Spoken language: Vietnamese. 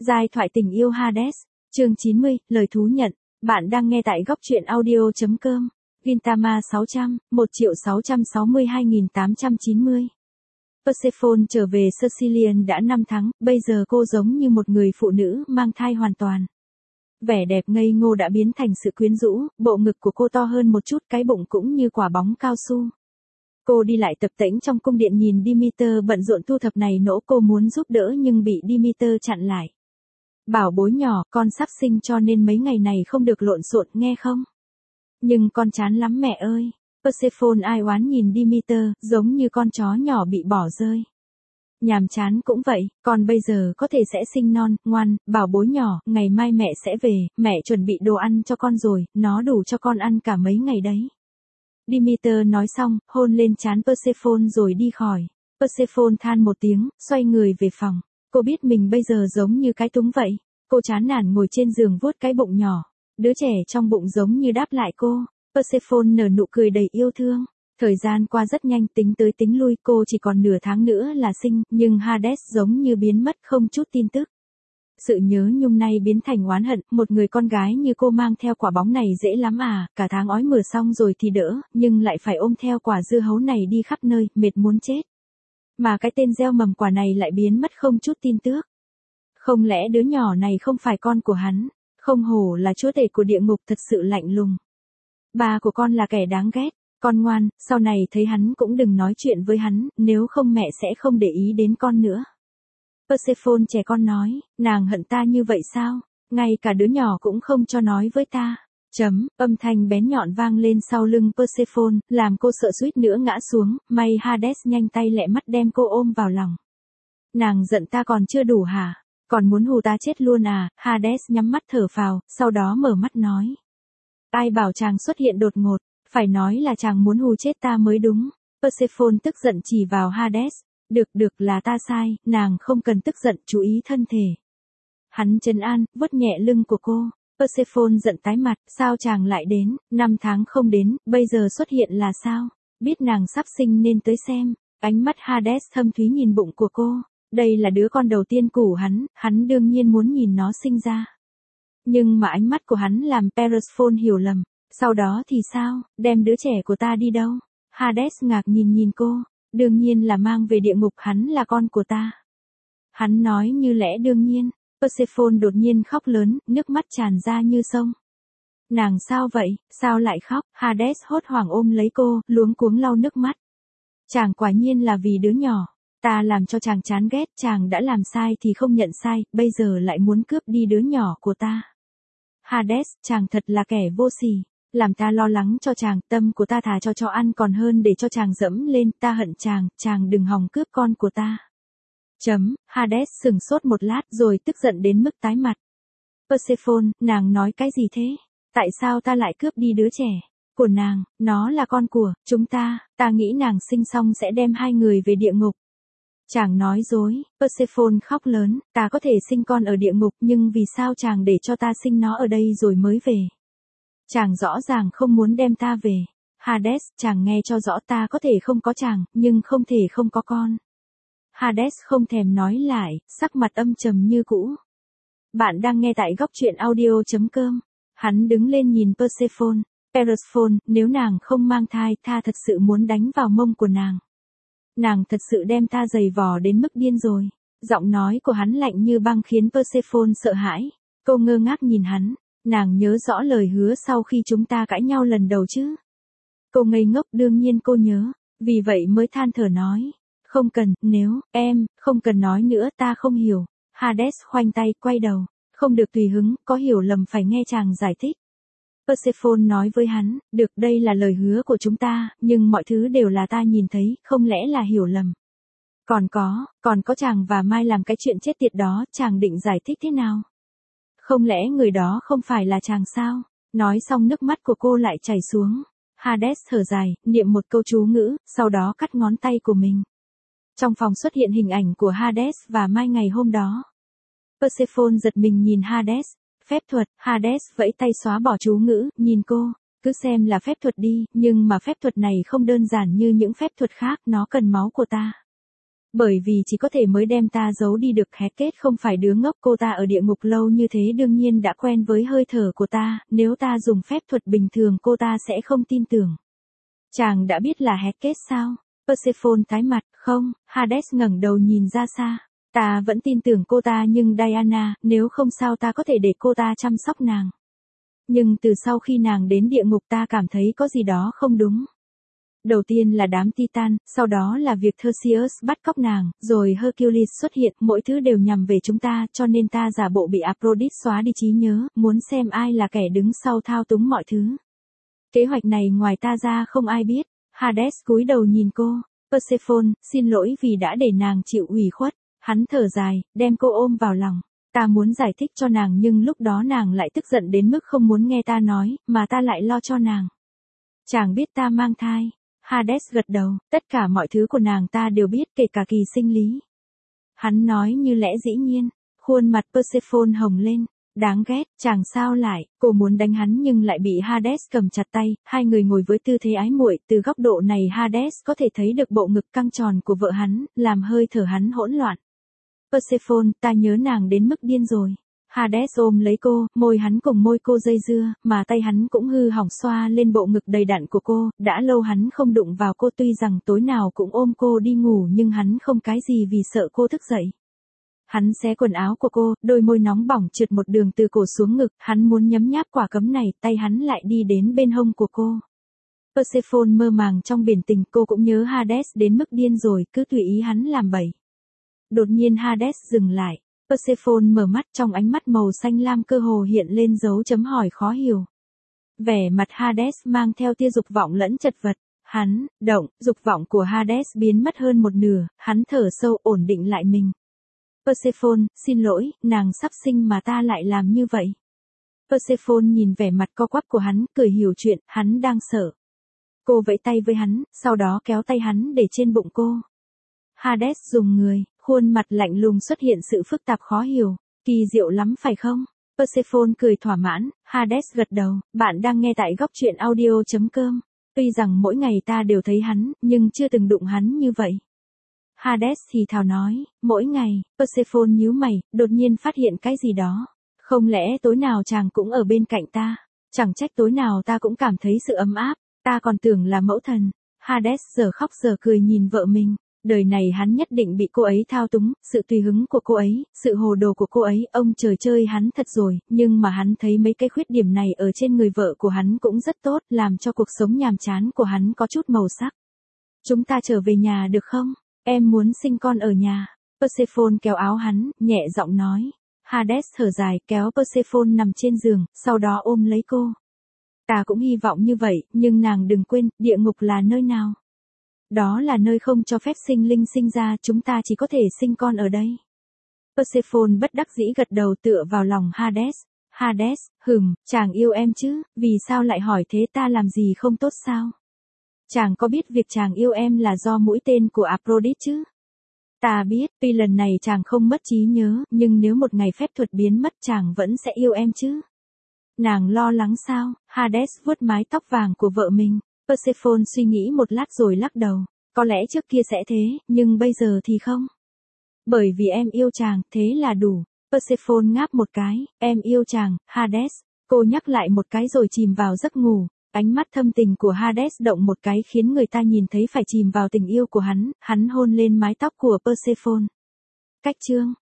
Giai thoại tình yêu Hades, chương 90, lời thú nhận. Bạn đang nghe tại góc truyện audio.com. Gintama 600, 1.662.890. Persephone trở về Sicilian đã 5 tháng, bây giờ cô giống như một người phụ nữ mang thai hoàn toàn. Vẻ đẹp ngây ngô đã biến thành sự quyến rũ, bộ ngực của cô to hơn một chút, cái bụng cũng như quả bóng cao su. Cô đi lại tập tễnh trong cung điện nhìn Demeter bận rộn thu thập này nỗ, cô muốn giúp đỡ nhưng bị Demeter chặn lại. Bảo bối nhỏ, con sắp sinh cho nên mấy ngày này không được lộn xộn nghe không? Nhưng con chán lắm mẹ ơi. Persephone ai oán nhìn Demeter, giống như con chó nhỏ bị bỏ rơi. Nhàm chán cũng vậy, con bây giờ có thể sẽ sinh non, ngoan, bảo bối nhỏ, ngày mai mẹ sẽ về, mẹ chuẩn bị đồ ăn cho con rồi, nó đủ cho con ăn cả mấy ngày đấy. Demeter nói xong, hôn lên trán Persephone rồi đi khỏi. Persephone than một tiếng, xoay người về phòng. Cô biết mình bây giờ giống như cái túng vậy. Cô chán nản ngồi trên giường vuốt cái bụng nhỏ. Đứa trẻ trong bụng giống như đáp lại cô. Persephone nở nụ cười đầy yêu thương. Thời gian qua rất nhanh, tính tới tính lui, cô chỉ còn nửa tháng nữa là sinh, nhưng Hades giống như biến mất không chút tin tức. Sự nhớ nhung này biến thành oán hận, một người con gái như cô mang theo quả bóng này dễ lắm à, cả tháng ói mửa xong rồi thì đỡ, nhưng lại phải ôm theo quả dưa hấu này đi khắp nơi, mệt muốn chết. Mà cái tên gieo mầm quả này lại biến mất không chút tin tức. Không lẽ đứa nhỏ này không phải con của hắn, không hổ là chúa tể của địa ngục, thật sự lạnh lùng. Ba của con là kẻ đáng ghét, con ngoan, sau này thấy hắn cũng đừng nói chuyện với hắn, nếu không mẹ sẽ không để ý đến con nữa. Persephone trẻ con nói, nàng hận ta như vậy sao, ngay cả đứa nhỏ cũng không cho nói với ta. Âm thanh bén nhọn vang lên sau lưng Persephone, làm cô sợ suýt nữa ngã xuống, may Hades nhanh tay lẹ mắt đem cô ôm vào lòng. Nàng giận ta còn chưa đủ hả, còn muốn hù ta chết luôn à, Hades nhắm mắt thở phào, sau đó mở mắt nói. Ai bảo chàng xuất hiện đột ngột, phải nói là chàng muốn hù chết ta mới đúng. Persephone tức giận chỉ vào Hades. Được là ta sai, nàng không cần tức giận, chú ý thân thể. Hắn trấn an, vuốt nhẹ lưng của cô. Persephone giận tái mặt, sao chàng lại đến, 5 tháng không đến, bây giờ xuất hiện là sao? Biết nàng sắp sinh nên tới xem. Ánh mắt Hades thâm thúy nhìn bụng của cô. Đây là đứa con đầu tiên của hắn đương nhiên muốn nhìn nó sinh ra. Nhưng mà ánh mắt của hắn làm Persephone hiểu lầm. Sau đó thì sao, đem đứa trẻ của ta đi đâu? Hades ngạc nhìn cô. Đương nhiên là mang về địa ngục, hắn là con của ta. Hắn nói như lẽ đương nhiên. Persephone đột nhiên khóc lớn, nước mắt tràn ra như sông. Nàng sao vậy, sao lại khóc? Hades hốt hoảng ôm lấy cô, luống cuống lau nước mắt. Chàng quả nhiên là vì đứa nhỏ. Ta làm cho chàng chán ghét, chàng đã làm sai thì không nhận sai, bây giờ lại muốn cướp đi đứa nhỏ của ta. Hades, chàng thật là kẻ vô sỉ. Làm ta lo lắng cho chàng, tâm của ta thà cho ăn còn hơn để cho chàng dẫm lên, ta hận chàng đừng hòng cướp con của ta. Hades sừng sốt một lát rồi tức giận đến mức tái mặt. Persephone, nàng nói cái gì thế? Tại sao ta lại cướp đi đứa trẻ của nàng, nó là con của chúng ta nghĩ nàng sinh xong sẽ đem hai người về địa ngục. Chàng nói dối, Persephone khóc lớn, ta có thể sinh con ở địa ngục nhưng vì sao chàng để cho ta sinh nó ở đây rồi mới về? Chàng rõ ràng không muốn đem ta về. Hades, chàng nghe cho rõ, ta có thể không có chàng, nhưng không thể không có con. Hades không thèm nói lại, sắc mặt âm trầm như cũ. Bạn đang nghe tại góc truyện audio.com. Hắn đứng lên nhìn Persephone. Persephone, nếu nàng không mang thai, ta thật sự muốn đánh vào mông của nàng. Nàng thật sự đem ta giày vò đến mức điên rồi. Giọng nói của hắn lạnh như băng khiến Persephone sợ hãi. Cô ngơ ngác nhìn hắn. Nàng nhớ rõ lời hứa sau khi chúng ta cãi nhau lần đầu chứ? Cô ngây ngốc, đương nhiên cô nhớ, vì vậy mới than thở nói. Không cần, em, không cần nói nữa, ta không hiểu. Hades khoanh tay, quay đầu. Không được tùy hứng, có hiểu lầm phải nghe chàng giải thích. Persephone nói với hắn, được, đây là lời hứa của chúng ta, nhưng mọi thứ đều là ta nhìn thấy, không lẽ là hiểu lầm. Còn có chàng và Mai làm cái chuyện chết tiệt đó, chàng định giải thích thế nào? Không lẽ người đó không phải là chàng sao? Nói xong nước mắt của cô lại chảy xuống. Hades thở dài, niệm một câu chú ngữ, sau đó cắt ngón tay của mình. Trong phòng xuất hiện hình ảnh của Hades và Mai ngày hôm đó. Persephone giật mình nhìn Hades. Phép thuật, Hades vẫy tay xóa bỏ chú ngữ, nhìn cô. Cứ xem là phép thuật đi, nhưng mà phép thuật này không đơn giản như những phép thuật khác, nó cần máu của ta. Bởi vì chỉ có thể mới đem ta giấu đi được. Heket không phải đứa ngốc, cô ta ở địa ngục lâu như thế đương nhiên đã quen với hơi thở của ta, nếu ta dùng phép thuật bình thường cô ta sẽ không tin tưởng. Chàng đã biết là Heket sao? Persephone tái mặt, không, Hades ngẩng đầu nhìn ra xa. Ta vẫn tin tưởng cô ta nhưng Diana, nếu không sao ta có thể để cô ta chăm sóc nàng. Nhưng từ sau khi nàng đến địa ngục ta cảm thấy có gì đó không đúng. Đầu tiên là đám Titan, sau đó là việc Theseus bắt cóc nàng, rồi Hercules xuất hiện, mỗi thứ đều nhằm về chúng ta, cho nên ta giả bộ bị Aphrodite xóa đi trí nhớ, muốn xem ai là kẻ đứng sau thao túng mọi thứ. Kế hoạch này ngoài ta ra không ai biết. Hades cúi đầu nhìn cô. Persephone, xin lỗi vì đã để nàng chịu ủy khuất. Hắn thở dài, đem cô ôm vào lòng. Ta muốn giải thích cho nàng nhưng lúc đó nàng lại tức giận đến mức không muốn nghe ta nói, mà ta lại lo cho nàng. Chàng biết ta mang thai. Hades gật đầu, tất cả mọi thứ của nàng ta đều biết, kể cả kỳ sinh lý. Hắn nói như lẽ dĩ nhiên, khuôn mặt Persephone hồng lên. Đáng ghét, chàng sao lại, cô muốn đánh hắn nhưng lại bị Hades cầm chặt tay, hai người ngồi với tư thế ái muội, từ góc độ này Hades có thể thấy được bộ ngực căng tròn của vợ hắn, làm hơi thở hắn hỗn loạn. Persephone, ta nhớ nàng đến mức điên rồi. Hades ôm lấy cô, môi hắn cùng môi cô dây dưa, mà tay hắn cũng hư hỏng xoa lên bộ ngực đầy đặn của cô, đã lâu hắn không đụng vào cô tuy rằng tối nào cũng ôm cô đi ngủ nhưng hắn không cái gì vì sợ cô thức dậy. Hắn xé quần áo của cô, đôi môi nóng bỏng trượt một đường từ cổ xuống ngực, hắn muốn nhấm nháp quả cấm này, tay hắn lại đi đến bên hông của cô. Persephone mơ màng trong biển tình, cô cũng nhớ Hades đến mức điên rồi, cứ tùy ý hắn làm bậy. Đột nhiên Hades dừng lại, Persephone mở mắt, trong ánh mắt màu xanh lam cơ hồ hiện lên dấu chấm hỏi khó hiểu. Vẻ mặt Hades mang theo tia dục vọng lẫn chật vật, hắn, động, dục vọng của Hades biến mất hơn một nửa, hắn thở sâu ổn định lại mình. Persephone, xin lỗi, nàng sắp sinh mà ta lại làm như vậy. Persephone nhìn vẻ mặt co quắp của hắn, cười hiểu chuyện, hắn đang sợ. Cô vẫy tay với hắn, sau đó kéo tay hắn để trên bụng cô. Hades dùng người, khuôn mặt lạnh lùng xuất hiện sự phức tạp khó hiểu, kỳ diệu lắm phải không? Persephone cười thỏa mãn, Hades gật đầu, bạn đang nghe tại góc truyện audio.com. Tuy rằng mỗi ngày ta đều thấy hắn, nhưng chưa từng đụng hắn như vậy. Hades thì thào nói, mỗi ngày, Persephone nhíu mày, đột nhiên phát hiện cái gì đó. Không lẽ tối nào chàng cũng ở bên cạnh ta? Chẳng trách tối nào ta cũng cảm thấy sự ấm áp, ta còn tưởng là mẫu thần. Hades giờ khóc giờ cười nhìn vợ mình. Đời này hắn nhất định bị cô ấy thao túng, sự tùy hứng của cô ấy, sự hồ đồ của cô ấy, ông trời chơi hắn thật rồi, nhưng mà hắn thấy mấy cái khuyết điểm này ở trên người vợ của hắn cũng rất tốt, làm cho cuộc sống nhàm chán của hắn có chút màu sắc. Chúng ta trở về nhà được không? Em muốn sinh con ở nhà. Persephone kéo áo hắn, nhẹ giọng nói. Hades thở dài, kéo Persephone nằm trên giường, sau đó ôm lấy cô. Ta cũng hy vọng như vậy, nhưng nàng đừng quên, địa ngục là nơi nào? Đó là nơi không cho phép sinh linh sinh ra, chúng ta chỉ có thể sinh con ở đây. Persephone bất đắc dĩ gật đầu tựa vào lòng Hades. Hades, chàng yêu em chứ, vì sao lại hỏi thế, ta làm gì không tốt sao? Chàng có biết việc chàng yêu em là do mũi tên của Aphrodite chứ? Ta biết, tuy lần này chàng không mất trí nhớ, nhưng nếu một ngày phép thuật biến mất chàng vẫn sẽ yêu em chứ? Nàng lo lắng sao? Hades vuốt mái tóc vàng của vợ mình. Persephone suy nghĩ một lát rồi lắc đầu. Có lẽ trước kia sẽ thế, nhưng bây giờ thì không. Bởi vì em yêu chàng, thế là đủ. Persephone ngáp một cái, em yêu chàng, Hades. Cô nhắc lại một cái rồi chìm vào giấc ngủ. Ánh mắt thâm tình của Hades động một cái khiến người ta nhìn thấy phải chìm vào tình yêu của hắn hôn lên mái tóc của Persephone. Cách chương